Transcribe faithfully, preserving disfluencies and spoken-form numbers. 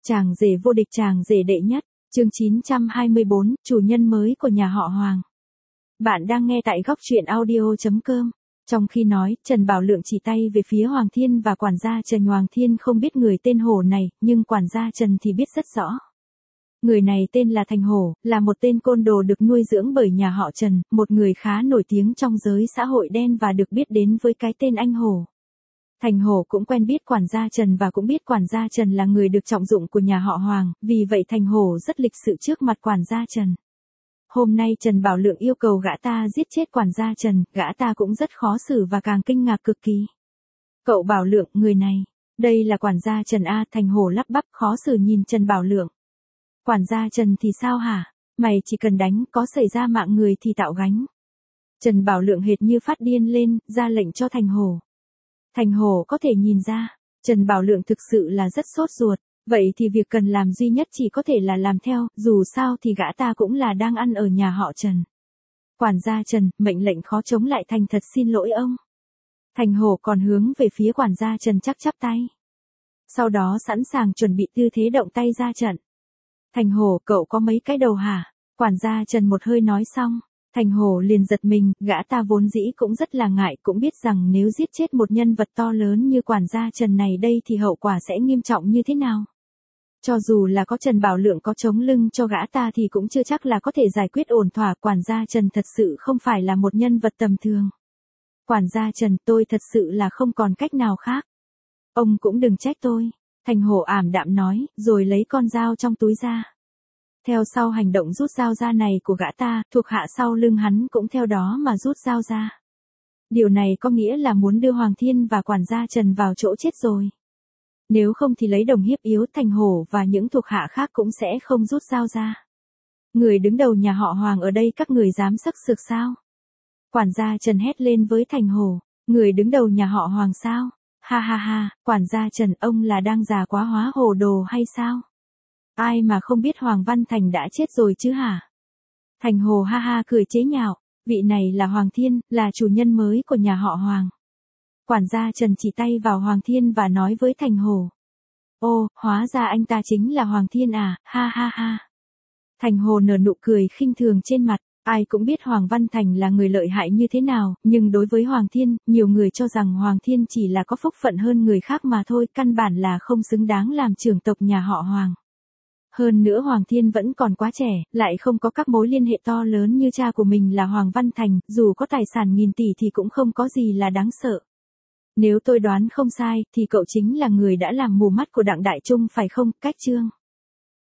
Chàng rể vô địch, chàng rể đệ nhất, chương chín trăm hai mươi bốn, chủ nhân mới của nhà họ Hoàng. Bạn đang nghe tại góc truyện audio chấm com. Trong khi nói, Trần Bảo Lượng chỉ tay về phía Hoàng Thiên và quản gia Trần. Hoàng Thiên không biết người tên Hổ này, nhưng quản gia Trần thì biết rất rõ. Người này tên là Thành Hổ, là một tên côn đồ được nuôi dưỡng bởi nhà họ Trần, một người khá nổi tiếng trong giới xã hội đen và được biết đến với cái tên anh Hổ. Thành Hổ cũng quen biết quản gia Trần và cũng biết quản gia Trần là người được trọng dụng của nhà họ Hoàng, vì vậy Thành Hổ rất lịch sự trước mặt quản gia Trần. Hôm nay Trần Bảo Lượng yêu cầu gã ta giết chết quản gia Trần, gã ta cũng rất khó xử và càng kinh ngạc cực kỳ. Cậu Bảo Lượng, người này, đây là quản gia Trần a. Thành Hổ lắp bắp khó xử nhìn Trần Bảo Lượng. Quản gia Trần thì sao hả? Mày chỉ cần đánh, có xảy ra mạng người thì tạo gánh. Trần Bảo Lượng hệt như phát điên lên, ra lệnh cho Thành Hổ. Thành Hổ có thể nhìn ra, Trần Bảo Lượng thực sự là rất sốt ruột, vậy thì việc cần làm duy nhất chỉ có thể là làm theo, dù sao thì gã ta cũng là đang ăn ở nhà họ Trần. Quản gia Trần, mệnh lệnh khó chống lại, thành thật xin lỗi ông. Thành Hổ còn hướng về phía quản gia Trần chắc chắp tay. Sau đó sẵn sàng chuẩn bị tư thế động tay ra trận. Thành Hổ, cậu có mấy cái đầu hả? Quản gia Trần một hơi nói xong. Thành Hổ liền giật mình, gã ta vốn dĩ cũng rất là ngại, cũng biết rằng nếu giết chết một nhân vật to lớn như quản gia Trần này đây thì hậu quả sẽ nghiêm trọng như thế nào. Cho dù là có Trần Bảo Lượng có chống lưng cho gã ta thì cũng chưa chắc là có thể giải quyết ổn thỏa. Quản gia Trần thật sự không phải là một nhân vật tầm thường. Quản gia Trần, tôi thật sự là không còn cách nào khác. Ông cũng đừng trách tôi. Thành Hổ ảm đạm nói, rồi lấy con dao trong túi ra. Theo sau hành động rút dao ra này của gã ta, thuộc hạ sau lưng hắn cũng theo đó mà rút dao ra. Điều này có nghĩa là muốn đưa Hoàng Thiên và quản gia Trần vào chỗ chết rồi. Nếu không thì lấy đồng hiếp yếu, Thành Hổ và những thuộc hạ khác cũng sẽ không rút dao ra. Người đứng đầu nhà họ Hoàng ở đây, các người dám sắc sược sao? Quản gia Trần hét lên với Thành Hổ, người đứng đầu nhà họ Hoàng sao? Ha ha ha, quản gia Trần, ông là đang già quá hóa hồ đồ hay sao? Ai mà không biết Hoàng Văn Thành đã chết rồi chứ hả? Thành Hổ ha ha cười chế nhạo, vị này là Hoàng Thiên, là chủ nhân mới của nhà họ Hoàng. Quản gia Trần chỉ tay vào Hoàng Thiên và nói với Thành Hổ. Ô, hóa ra anh ta chính là Hoàng Thiên à, ha ha ha. Thành Hổ nở nụ cười khinh thường trên mặt, ai cũng biết Hoàng Văn Thành là người lợi hại như thế nào, nhưng đối với Hoàng Thiên, nhiều người cho rằng Hoàng Thiên chỉ là có phúc phận hơn người khác mà thôi, căn bản là không xứng đáng làm trưởng tộc nhà họ Hoàng. Hơn nữa Hoàng Thiên vẫn còn quá trẻ, lại không có các mối liên hệ to lớn như cha của mình là Hoàng Văn Thành, dù có tài sản nghìn tỷ thì cũng không có gì là đáng sợ. Nếu tôi đoán không sai, thì cậu chính là người đã làm mù mắt của Đặng Đại Trung phải không, Cách Trương?